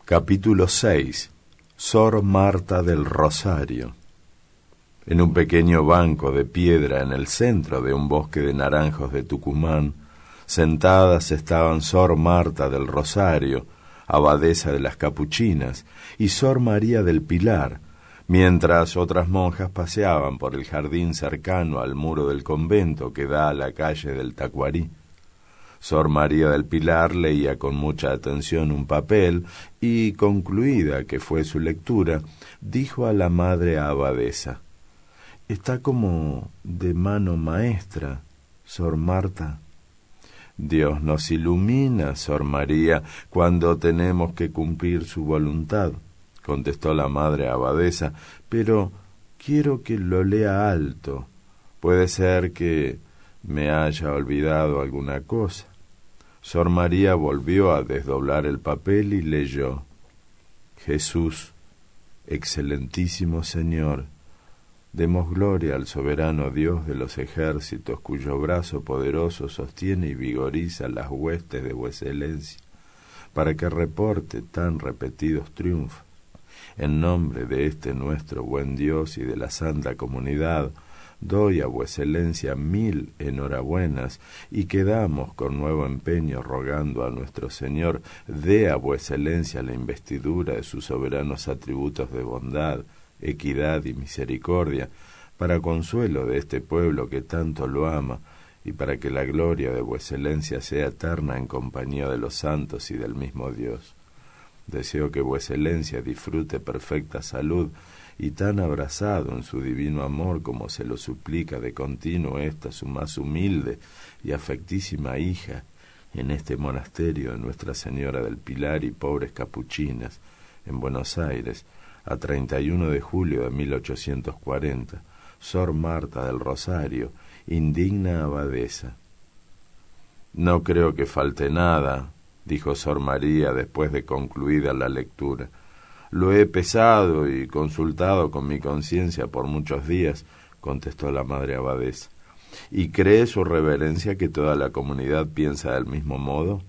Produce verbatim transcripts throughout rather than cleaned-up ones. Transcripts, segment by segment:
Capítulo seis. Sor Marta del Rosario. En un pequeño banco de piedra en el centro de un bosque de naranjos de Tucumán, sentadas estaban Sor Marta del Rosario, abadesa de las Capuchinas, y Sor María del Pilar, mientras otras monjas paseaban por el jardín cercano al muro del convento que da a la calle del Tacuarí. Sor María del Pilar leía con mucha atención un papel y, concluida que fue su lectura, dijo a la madre abadesa: «Está como de mano maestra, Sor Marta». «Dios nos ilumina, Sor María, cuando tenemos que cumplir su voluntad», contestó la madre abadesa, «pero quiero que lo lea alto. Puede ser que me haya olvidado alguna cosa». Sor María volvió a desdoblar el papel y leyó: «Jesús, excelentísimo Señor, demos gloria al soberano Dios de los ejércitos, cuyo brazo poderoso sostiene y vigoriza las huestes de vuesa excelencia, para que reporte tan repetidos triunfos. En nombre de este nuestro buen Dios y de la santa comunidad, doy a vuesa excelencia mil enhorabuenas y quedamos con nuevo empeño rogando a nuestro Señor dé a vuesa excelencia la investidura de sus soberanos atributos de bondad, equidad y misericordia, para consuelo de este pueblo que tanto lo ama, y para que la gloria de vuesa excelencia sea eterna en compañía de los santos y del mismo Dios. Deseo que vuesa excelencia disfrute perfecta salud y tan abrazado en su divino amor como se lo suplica de continuo esta su más humilde y afectísima hija en este monasterio de Nuestra Señora del Pilar y Pobres Capuchinas, en Buenos Aires, a treinta y uno de julio de mil ochocientos cuarenta, Sor Marta del Rosario, indigna abadesa». «No creo que falte nada», dijo Sor María después de concluida la lectura. «Lo he pesado y consultado con mi conciencia por muchos días», contestó la madre abadesa. «¿Y cree su reverencia que toda la comunidad piensa del mismo modo?»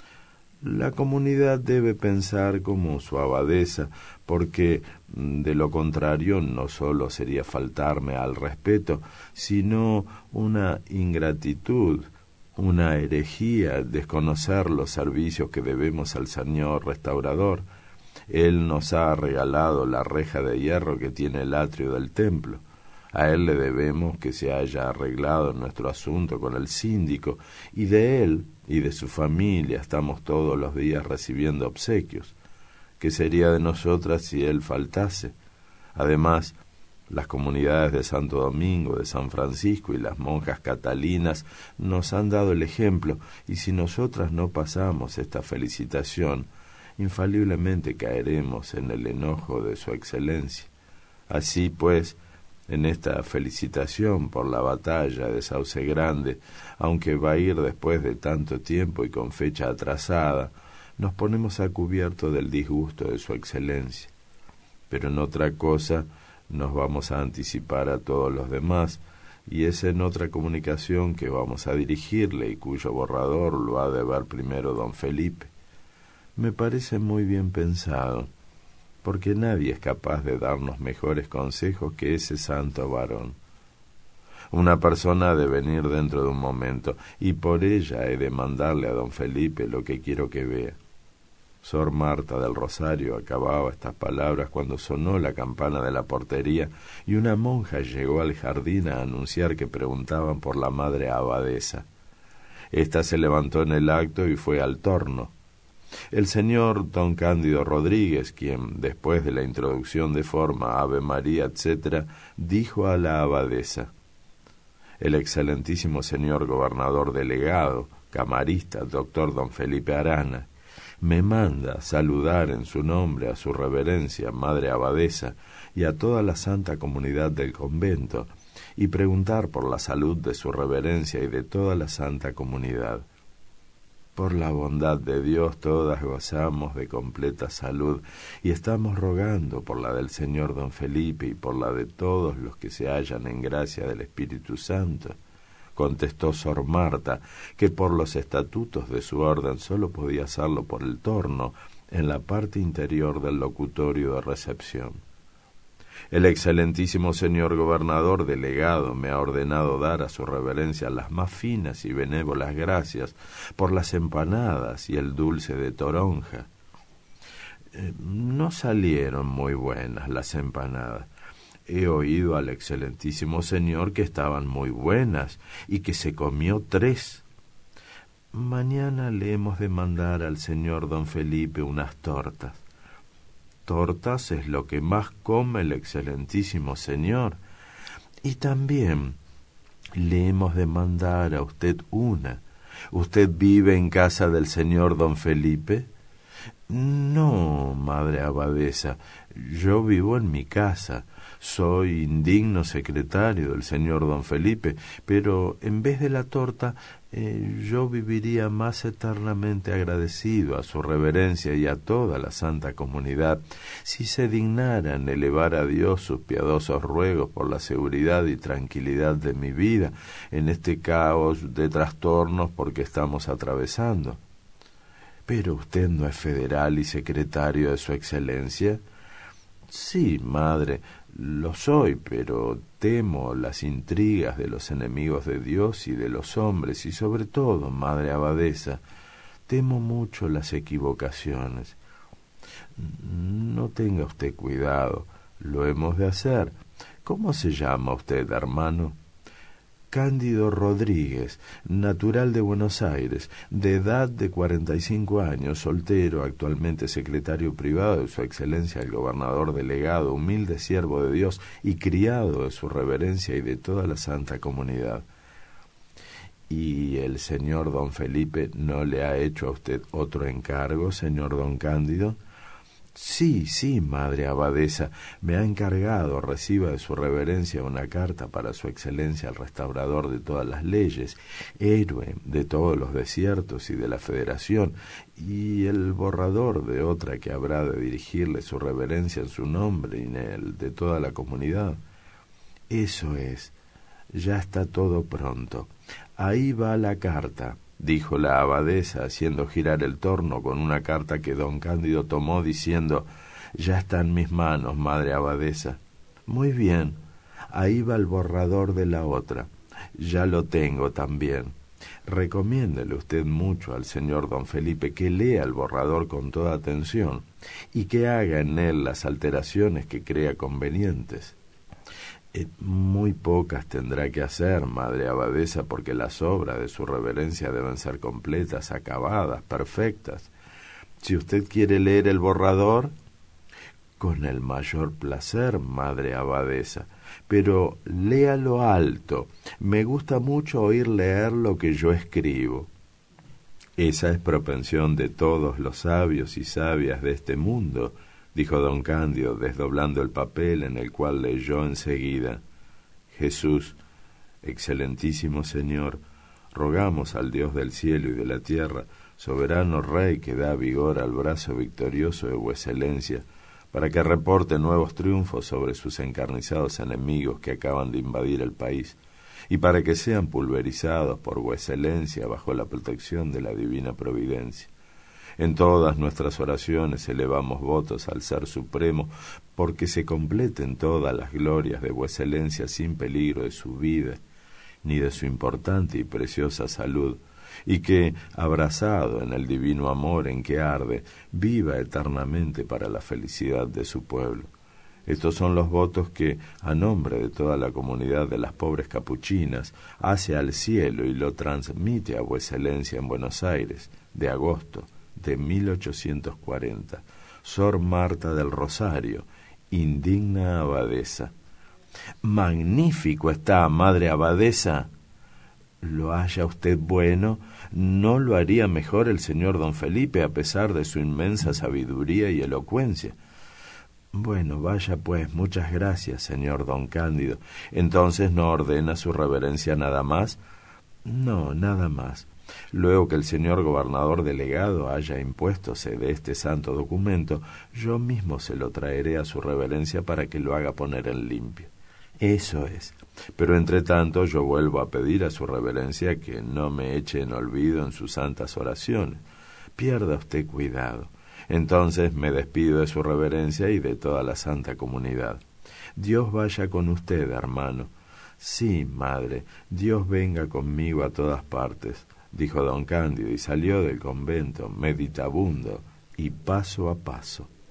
«La comunidad debe pensar como su abadesa, porque de lo contrario no solo sería faltarme al respeto, sino una ingratitud, una herejía desconocer los servicios que debemos al Señor Restaurador. Él nos ha regalado la reja de hierro que tiene el atrio del templo. A él le debemos que se haya arreglado nuestro asunto con el síndico, y de él y de su familia estamos todos los días recibiendo obsequios. ¿Qué sería de nosotras si él faltase? Además, las comunidades de Santo Domingo, de San Francisco y las monjas catalinas nos han dado el ejemplo, y si nosotras no pasamos esta felicitación, infaliblemente caeremos en el enojo de su excelencia. Así pues, en esta felicitación por la batalla de Sauce Grande, aunque va a ir después de tanto tiempo y con fecha atrasada, nos ponemos a cubierto del disgusto de su excelencia. Pero en otra cosa nos vamos a anticipar a todos los demás, y es en otra comunicación que vamos a dirigirle y cuyo borrador lo ha de ver primero don Felipe. Me parece muy bien pensado, porque nadie es capaz de darnos mejores consejos que ese santo varón. Una persona ha de venir dentro de un momento, y por ella he de mandarle a don Felipe lo que quiero que vea». Sor Marta del Rosario acababa estas palabras cuando sonó la campana de la portería y una monja llegó al jardín a anunciar que preguntaban por la madre abadesa. Esta se levantó en el acto y fue al torno. El señor don Cándido Rodríguez, quien, después de la introducción de forma Ave María, etcétera, dijo a la abadesa: «El excelentísimo señor gobernador delegado, camarista, doctor don Felipe Arana, me manda saludar en su nombre a su reverencia madre abadesa y a toda la santa comunidad del convento, y preguntar por la salud de su reverencia y de toda la santa comunidad. Por la bondad de Dios todas gozamos de completa salud, y estamos rogando por la del señor don Felipe y por la de todos los que se hallan en gracia del Espíritu Santo», contestó Sor Marta, que por los estatutos de su orden sólo podía hacerlo por el torno, en la parte interior del locutorio de recepción. El excelentísimo señor gobernador delegado me ha ordenado dar a su reverencia las más finas y benévolas gracias por las empanadas y el dulce de toronja. Eh, no salieron muy buenas las empanadas. He oído al excelentísimo señor que estaban muy buenas y que se comió tres. Mañana le hemos de mandar al señor don Felipe unas tortas. Tortas es lo que más come el excelentísimo señor. Y también le hemos de mandar a usted una. ¿Usted vive en casa del señor don Felipe? No, madre abadesa, yo vivo en mi casa. Soy indigno secretario del señor don Felipe, pero en vez de la torta, eh, yo viviría más eternamente agradecido a su reverencia y a toda la santa comunidad si se dignaran elevar a Dios sus piadosos ruegos por la seguridad y tranquilidad de mi vida en este caos de trastornos por que estamos atravesando. ¿Pero usted no es federal y secretario de su excelencia? Sí, madre, lo soy, pero temo las intrigas de los enemigos de Dios y de los hombres, y sobre todo, madre abadesa, temo mucho las equivocaciones. No tenga usted cuidado, lo hemos de hacer. ¿Cómo se llama usted, hermano? Cándido Rodríguez, natural de Buenos Aires, de edad de cuarenta y cinco años, soltero, actualmente secretario privado de su excelencia el gobernador delegado, humilde siervo de Dios y criado de su reverencia y de toda la santa comunidad. ¿Y el señor don Felipe no le ha hecho a usted otro encargo, señor don Cándido? Sí, sí, madre abadesa, me ha encargado reciba de su reverencia una carta para su excelencia el restaurador de todas las leyes, héroe de todos los desiertos y de la federación, y el borrador de otra que habrá de dirigirle su reverencia en su nombre y en el de toda la comunidad. Eso es, ya está todo pronto. Ahí va la carta, dijo la abadesa, haciendo girar el torno con una carta que don Cándido tomó, diciendo, ya está en mis manos, madre abadesa. Muy bien, ahí va el borrador de la otra. Ya lo tengo también. Recomiéndele usted mucho al señor don Felipe que lea el borrador con toda atención y que haga en él las alteraciones que crea convenientes. Eh, muy pocas tendrá que hacer, madre abadesa, porque las obras de su reverencia deben ser completas, acabadas, perfectas. Si usted quiere leer el borrador, con el mayor placer, madre abadesa, pero léalo alto. Me gusta mucho oír leer lo que yo escribo. Esa es propensión de todos los sabios y sabias de este mundo, dijo don Cándido, desdoblando el papel en el cual leyó enseguida. Jesús, excelentísimo Señor, rogamos al Dios del cielo y de la tierra, soberano Rey que da vigor al brazo victorioso de vuesa excelencia, para que reporte nuevos triunfos sobre sus encarnizados enemigos que acaban de invadir el país, y para que sean pulverizados por vuesa excelencia bajo la protección de la divina providencia. En todas nuestras oraciones elevamos votos al Ser Supremo, porque se completen todas las glorias de vuesa excelencia sin peligro de su vida, ni de su importante y preciosa salud, y que, abrazado en el divino amor en que arde, viva eternamente para la felicidad de su pueblo. Estos son los votos que, a nombre de toda la comunidad de las pobres capuchinas, hace al cielo y lo transmite a vuesa excelencia en Buenos Aires, de agosto de mil ochocientos cuarenta, Sor Marta del Rosario, indigna abadesa. Magnífico está, madre abadesa. Lo haya usted bueno, no lo haría mejor el señor don Felipe, a pesar de su inmensa sabiduría y elocuencia. Bueno, vaya pues, muchas gracias, señor don Cándido. ¿Entonces no ordena su reverencia nada más? No, nada más. Luego que el señor gobernador delegado haya impuéstose de este santo documento, yo mismo se lo traeré a su reverencia para que lo haga poner en limpio. Eso es. Pero entre tanto yo vuelvo a pedir a su reverencia que no me eche en olvido en sus santas oraciones. Pierda usted cuidado. Entonces me despido de su reverencia y de toda la santa comunidad. Dios vaya con usted, hermano. Sí, madre, Dios venga conmigo a todas partes, dijo don Cándido, y salió del convento meditabundo y paso a paso.